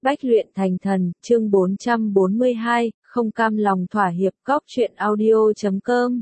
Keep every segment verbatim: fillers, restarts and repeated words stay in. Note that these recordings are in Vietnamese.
Bách luyện thành thần, chương bốn trăm bốn mươi hai, không cam lòng thỏa hiệp. Cóc truyện audio chấm com.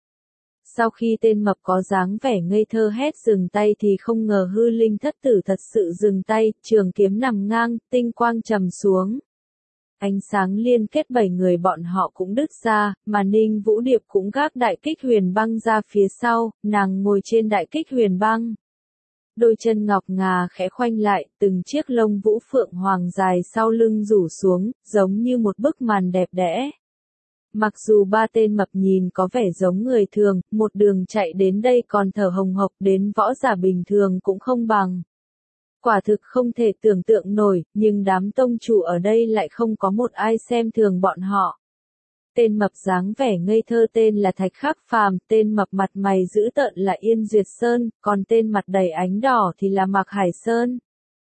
Sau khi tên mập có dáng vẻ ngây thơ hét dừng tay thì không ngờ hư linh thất tử thật sự dừng tay, trường kiếm nằm ngang, tinh quang trầm xuống. Ánh sáng liên kết bảy người bọn họ cũng đứt ra, mà Ninh Vũ Điệp cũng gác đại kích huyền băng ra phía sau, nàng ngồi trên đại kích huyền băng. Đôi chân ngọc ngà khẽ khoanh lại, từng chiếc lông vũ phượng hoàng dài sau lưng rủ xuống, giống như một bức màn đẹp đẽ. Mặc dù ba tên mập nhìn có vẻ giống người thường, một đường chạy đến đây còn thở hồng hộc đến võ giả bình thường cũng không bằng. Quả thực không thể tưởng tượng nổi, nhưng đám tông chủ ở đây lại không có một ai xem thường bọn họ. Tên mập dáng vẻ ngây thơ tên là Thạch Khắc Phàm, tên mập mặt mày dữ tợn là Yên Duyệt Sơn, còn tên mặt đầy ánh đỏ thì là Mạc Hải Sơn.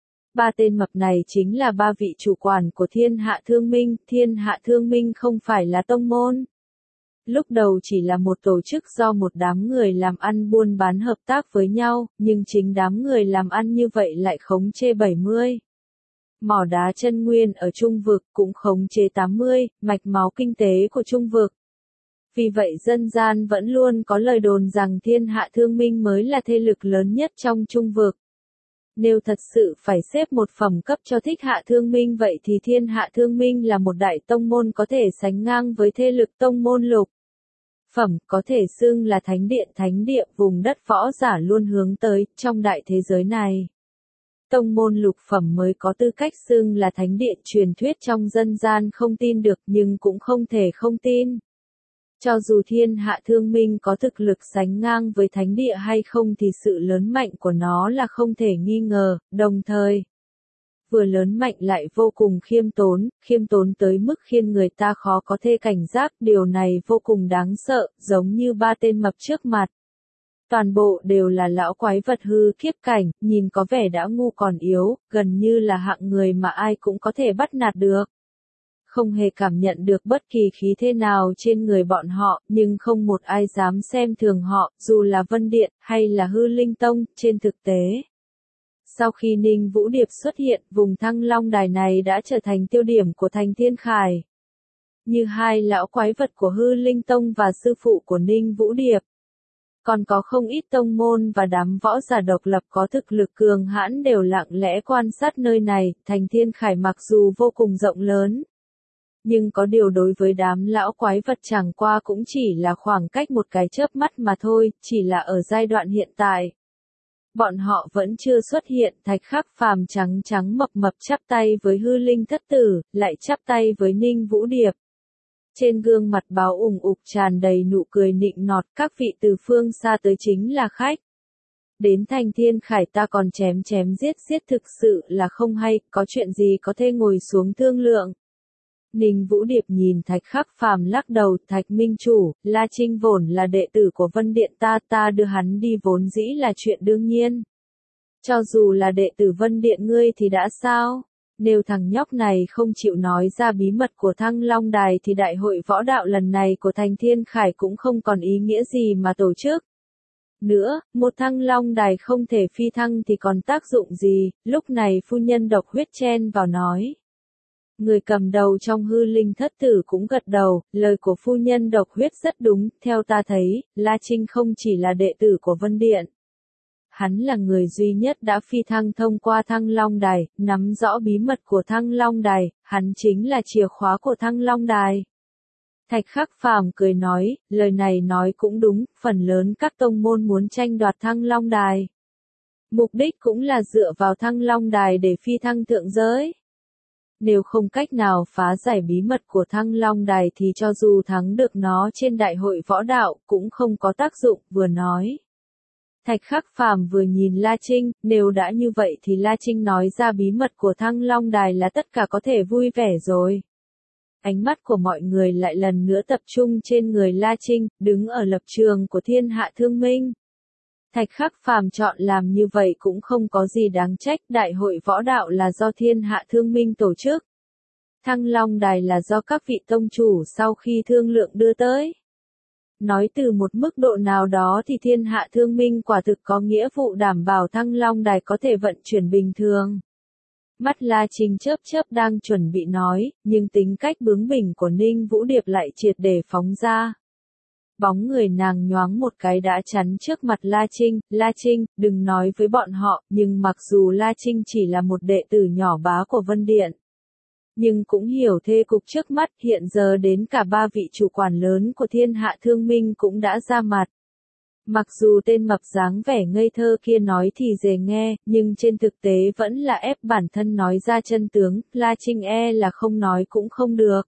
Ba tên mập này chính là ba vị chủ quản của Thiên Hạ Thương Minh, Thiên Hạ Thương Minh không phải là tông môn. Lúc đầu chỉ là một tổ chức do một đám người làm ăn buôn bán hợp tác với nhau, nhưng chính đám người làm ăn như vậy lại khống chế bảy mươi. Mỏ đá chân nguyên ở Trung vực cũng khống chế tám mươi, mạch máu kinh tế của Trung vực. Vì vậy dân gian vẫn luôn có lời đồn rằng Thiên Hạ Thương Minh mới là thế lực lớn nhất trong Trung vực. Nếu thật sự phải xếp một phẩm cấp cho Thích Hạ Thương Minh vậy thì Thiên Hạ Thương Minh là một đại tông môn có thể sánh ngang với thế lực tông môn lục phẩm, có thể xưng là thánh địa thánh địa vùng đất võ giả luôn hướng tới trong đại thế giới này. Tông môn lục phẩm mới có tư cách xưng là thánh địa, truyền thuyết trong dân gian không tin được nhưng cũng không thể không tin. Cho dù Thiên Hạ Thương Minh có thực lực sánh ngang với thánh địa hay không thì sự lớn mạnh của nó là không thể nghi ngờ, đồng thời vừa lớn mạnh lại vô cùng khiêm tốn, khiêm tốn tới mức khiến người ta khó có thể cảnh giác, điều này vô cùng đáng sợ, giống như ba tên mập trước mặt. Toàn bộ đều là lão quái vật hư kiếp cảnh, nhìn có vẻ đã ngu còn yếu, gần như là hạng người mà ai cũng có thể bắt nạt được. Không hề cảm nhận được bất kỳ khí thế nào trên người bọn họ, nhưng không một ai dám xem thường họ, dù là Vân Điện, hay là Hư Linh Tông, trên thực tế. Sau khi Ninh Vũ Điệp xuất hiện, vùng Thăng Long Đài này đã trở thành tiêu điểm của Thành Thiên Khải. Như hai lão quái vật của Hư Linh Tông và sư phụ của Ninh Vũ Điệp. Còn có không ít tông môn và đám võ giả độc lập có thực lực cường hãn đều lặng lẽ quan sát nơi này, Thành Thiên Khải mặc dù vô cùng rộng lớn. Nhưng có điều đối với đám lão quái vật chẳng qua cũng chỉ là khoảng cách một cái chớp mắt mà thôi, chỉ là ở giai đoạn hiện tại. Bọn họ vẫn chưa xuất hiện, Thạch Khắc Phàm trắng trắng mập mập chắp tay với Hư Linh Thất Tử, lại chắp tay với Ninh Vũ Điệp. Trên gương mặt báo ủng ục tràn đầy nụ cười nịnh nọt, các vị từ phương xa tới chính là khách. Đến Thành Thiên Khải ta còn chém chém giết giết thực sự là không hay, có chuyện gì có thể ngồi xuống thương lượng. Ninh Vũ Điệp nhìn Thạch Khắc Phàm lắc đầu, Thạch Minh Chủ, La Trinh vốn là đệ tử của Vân Điện ta, ta đưa hắn đi vốn dĩ là chuyện đương nhiên. Cho dù là đệ tử Vân Điện ngươi thì đã sao? Nếu thằng nhóc này không chịu nói ra bí mật của Thăng Long Đài thì đại hội võ đạo lần này của Thành Thiên Khải cũng không còn ý nghĩa gì mà tổ chức. Nữa, một Thăng Long Đài không thể phi thăng thì còn tác dụng gì, lúc này phu nhân Độc Huyết chen vào nói. Người cầm đầu trong Hư Linh Thất Tử cũng gật đầu, lời của phu nhân Độc Huyết rất đúng, theo ta thấy, La Trinh không chỉ là đệ tử của Vân Điện. Hắn là người duy nhất đã phi thăng thông qua Thăng Long Đài, nắm rõ bí mật của Thăng Long Đài, hắn chính là chìa khóa của Thăng Long Đài. Thạch Khắc Phàm cười nói, lời này nói cũng đúng, phần lớn các tông môn muốn tranh đoạt Thăng Long Đài. Mục đích cũng là dựa vào Thăng Long Đài để phi thăng thượng giới. Nếu không cách nào phá giải bí mật của Thăng Long Đài thì cho dù thắng được nó trên đại hội võ đạo cũng không có tác dụng, vừa nói. Thạch Khắc Phàm vừa nhìn La Trinh, nếu đã như vậy thì La Trinh nói ra bí mật của Thăng Long Đài là tất cả có thể vui vẻ rồi. Ánh mắt của mọi người lại lần nữa tập trung trên người La Trinh, đứng ở lập trường của Thiên Hạ Thương Minh. Thạch Khắc Phàm chọn làm như vậy cũng không có gì đáng trách, đại hội võ đạo là do Thiên Hạ Thương Minh tổ chức. Thăng Long Đài là do các vị tông chủ sau khi thương lượng đưa tới. Nói từ một mức độ nào đó thì Thiên Hạ Thương Minh quả thực có nghĩa vụ đảm bảo Thăng Long Đài có thể vận chuyển bình thường. Mắt La Trinh chớp chớp đang chuẩn bị nói, nhưng tính cách bướng bỉnh của Ninh Vũ Điệp lại triệt để phóng ra. Bóng người nàng nhoáng một cái đã chắn trước mặt La Trinh, La Trinh, đừng nói với bọn họ, nhưng mặc dù La Trinh chỉ là một đệ tử nhỏ bá của Vân Điện, nhưng cũng hiểu thế cục trước mắt, hiện giờ đến cả ba vị chủ quản lớn của Thiên Hạ Thương Minh cũng đã ra mặt. Mặc dù tên mập dáng vẻ ngây thơ kia nói thì dễ nghe, nhưng trên thực tế vẫn là ép bản thân nói ra chân tướng, La Trinh e là không nói cũng không được.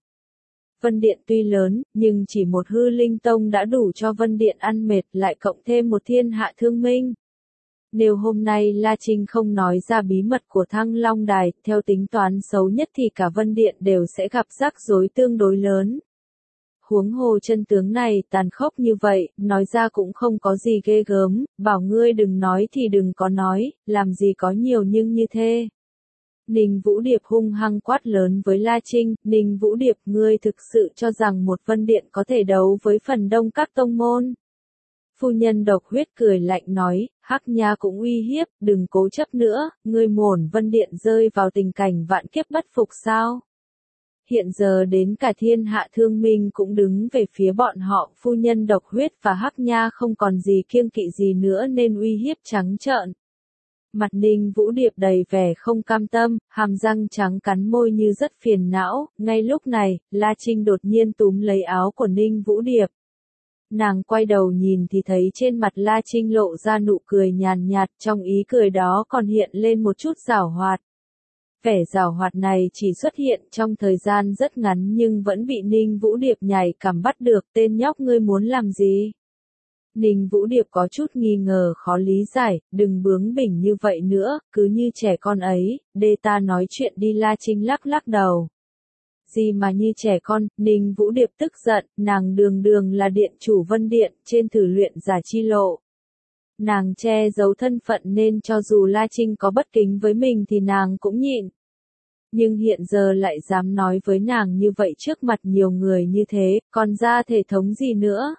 Vân Điện tuy lớn, nhưng chỉ một hư linh tông đã đủ cho Vân Điện ăn mệt, lại cộng thêm một Thiên Hạ Thương Minh. Nếu hôm nay La Trinh không nói ra bí mật của Thăng Long Đài, theo tính toán xấu nhất thì cả Vân Điện đều sẽ gặp rắc rối tương đối lớn. Huống hồ chân tướng này tàn khốc như vậy, nói ra cũng không có gì ghê gớm, bảo ngươi đừng nói thì đừng có nói, làm gì có nhiều nhưng như thế. Ninh Vũ Điệp hung hăng quát lớn với La Trinh, Ninh Vũ Điệp, ngươi thực sự cho rằng một Vân Điện có thể đấu với phần đông các tông môn. Phu nhân Độc Huyết cười lạnh nói, Hắc Nha cũng uy hiếp, đừng cố chấp nữa, ngươi muốn Vân Điện rơi vào tình cảnh vạn kiếp bất phục sao? Hiện giờ đến cả Thiên Hạ Thương Minh cũng đứng về phía bọn họ, phu nhân Độc Huyết và Hắc Nha không còn gì kiêng kỵ gì nữa nên uy hiếp trắng trợn. Mặt Ninh Vũ Điệp đầy vẻ không cam tâm, hàm răng trắng cắn môi như rất phiền não, ngay lúc này, La Trinh đột nhiên túm lấy áo của Ninh Vũ Điệp. Nàng quay đầu nhìn thì thấy trên mặt La Trinh lộ ra nụ cười nhàn nhạt, trong ý cười đó còn hiện lên một chút giảo hoạt. Vẻ giảo hoạt này chỉ xuất hiện trong thời gian rất ngắn nhưng vẫn bị Ninh Vũ Điệp nhảy cảm bắt được, tên nhóc ngươi muốn làm gì? Ninh Vũ Điệp có chút nghi ngờ khó lý giải, đừng bướng bỉnh như vậy nữa, cứ như trẻ con ấy, để ta nói chuyện đi. La Trinh lắc lắc đầu. Gì mà như trẻ con, Ninh Vũ Điệp tức giận, nàng đường đường là điện chủ Vân Điện, trên thử luyện giả chi lộ. Nàng che giấu thân phận nên cho dù La Trinh có bất kính với mình thì nàng cũng nhịn. Nhưng hiện giờ lại dám nói với nàng như vậy trước mặt nhiều người như thế, còn ra thể thống gì nữa?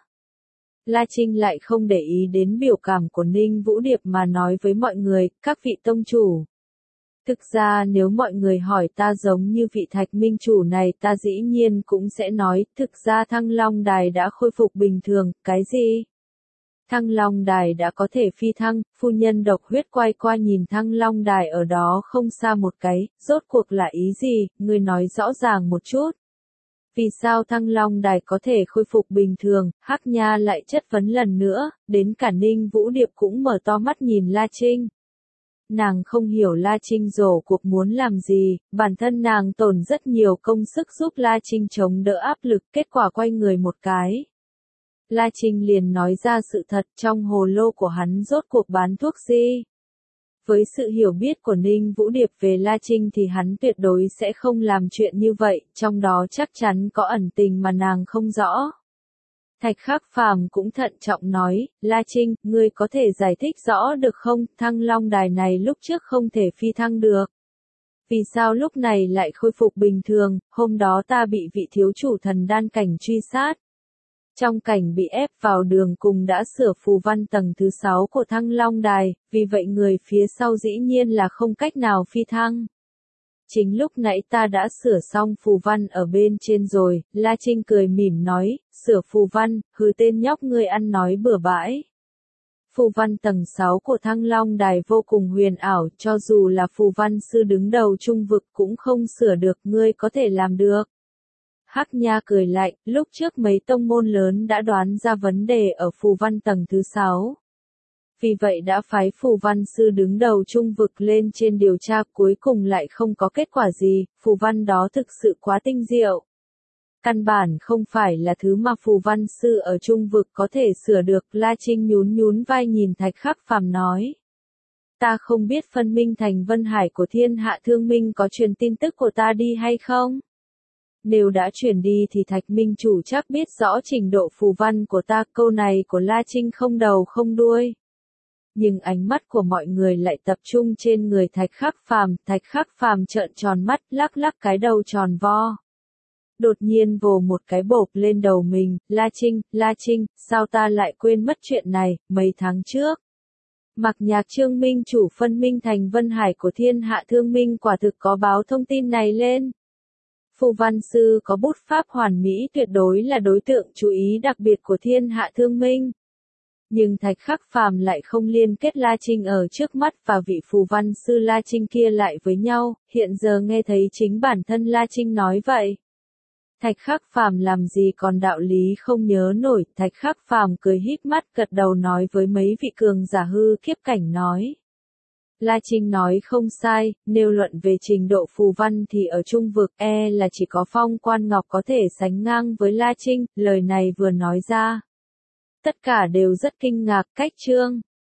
La Trinh lại không để ý đến biểu cảm của Ninh Vũ Điệp mà nói với mọi người, các vị tông chủ. Thực ra nếu mọi người hỏi ta giống như vị Thạch Minh chủ này ta dĩ nhiên cũng sẽ nói, thực ra Thăng Long Đài đã khôi phục bình thường, cái gì? Thăng Long Đài đã có thể phi thăng, phu nhân Độc Huyết quay qua nhìn Thăng Long Đài ở đó không xa một cái, rốt cuộc là ý gì, ngươi nói rõ ràng một chút. Vì sao Thăng Long Đài có thể khôi phục bình thường, Hắc Nha lại chất vấn lần nữa, đến cả Ninh Vũ Điệp cũng mở to mắt nhìn La Trinh. Nàng không hiểu La Trinh rổ cuộc muốn làm gì, bản thân nàng tổn rất nhiều công sức giúp La Trinh chống đỡ áp lực, kết quả quay người một cái. La Trinh liền nói ra sự thật, trong hồ lô của hắn rốt cuộc bán thuốc gì. Với sự hiểu biết của Ninh Vũ Điệp về La Trinh thì hắn tuyệt đối sẽ không làm chuyện như vậy, trong đó chắc chắn có ẩn tình mà nàng không rõ. Thạch Khắc Phàm cũng thận trọng nói, La Trinh, ngươi có thể giải thích rõ được không, Thăng Long Đài này lúc trước không thể phi thăng được. Vì sao lúc này lại khôi phục bình thường, hôm đó ta bị vị thiếu chủ thần đan cảnh truy sát. Trong cảnh bị ép vào đường cùng đã sửa phù văn tầng thứ sáu của Thăng Long Đài, vì vậy người phía sau dĩ nhiên là không cách nào phi thăng. Chính lúc nãy ta đã sửa xong phù văn ở bên trên rồi, La Trinh cười mỉm nói, sửa phù văn, hừ tên nhóc ngươi ăn nói bừa bãi. Phù văn tầng sáu của Thăng Long Đài vô cùng huyền ảo, cho dù là phù văn sư đứng đầu trung vực cũng không sửa được, ngươi có thể làm được. Hắc Nha cười lạnh, lúc trước mấy tông môn lớn đã đoán ra vấn đề ở phù văn tầng thứ sáu. Vì vậy đã phái phù văn sư đứng đầu trung vực lên trên điều tra, cuối cùng lại không có kết quả gì, phù văn đó thực sự quá tinh diệu. Căn bản không phải là thứ mà phù văn sư ở trung vực có thể sửa được, La Trinh nhún nhún vai nhìn Thạch Khắc Phàm nói. Ta không biết phân minh thành Vân Hải của Thiên Hạ Thương Minh có truyền tin tức của ta đi hay không? Nếu đã chuyển đi thì Thạch Minh chủ chắc biết rõ trình độ phù văn của ta, câu này của La Trinh không đầu không đuôi. Nhưng ánh mắt của mọi người lại tập trung trên người Thạch Khắc Phàm, Thạch Khắc Phàm trợn tròn mắt, lắc lắc cái đầu tròn vo. Đột nhiên vồ một cái bộp lên đầu mình, La Trinh, La Trinh, sao ta lại quên mất chuyện này, mấy tháng trước. Mặc Nhạc Trương Minh chủ phân minh thành Vân Hải của thiên hạ thương minh quả thực có báo thông tin này lên. Phù văn sư có bút pháp hoàn mỹ tuyệt đối là đối tượng chú ý đặc biệt của thiên hạ thương minh. Nhưng Thạch Khắc Phàm lại không liên kết La Trinh ở trước mắt và vị phù văn sư La Trinh kia lại với nhau, hiện giờ nghe thấy chính bản thân La Trinh nói vậy. Thạch Khắc Phàm làm gì còn đạo lý không nhớ nổi, Thạch Khắc Phàm cười híp mắt gật đầu nói với mấy vị cường giả hư kiếp cảnh nói. La Trinh nói không sai, nêu luận về trình độ phù văn thì ở trung vực e là chỉ có Phong Quan Ngọc có thể sánh ngang với La Trinh, lời này vừa nói ra. Tất cả đều rất kinh ngạc, cách Trương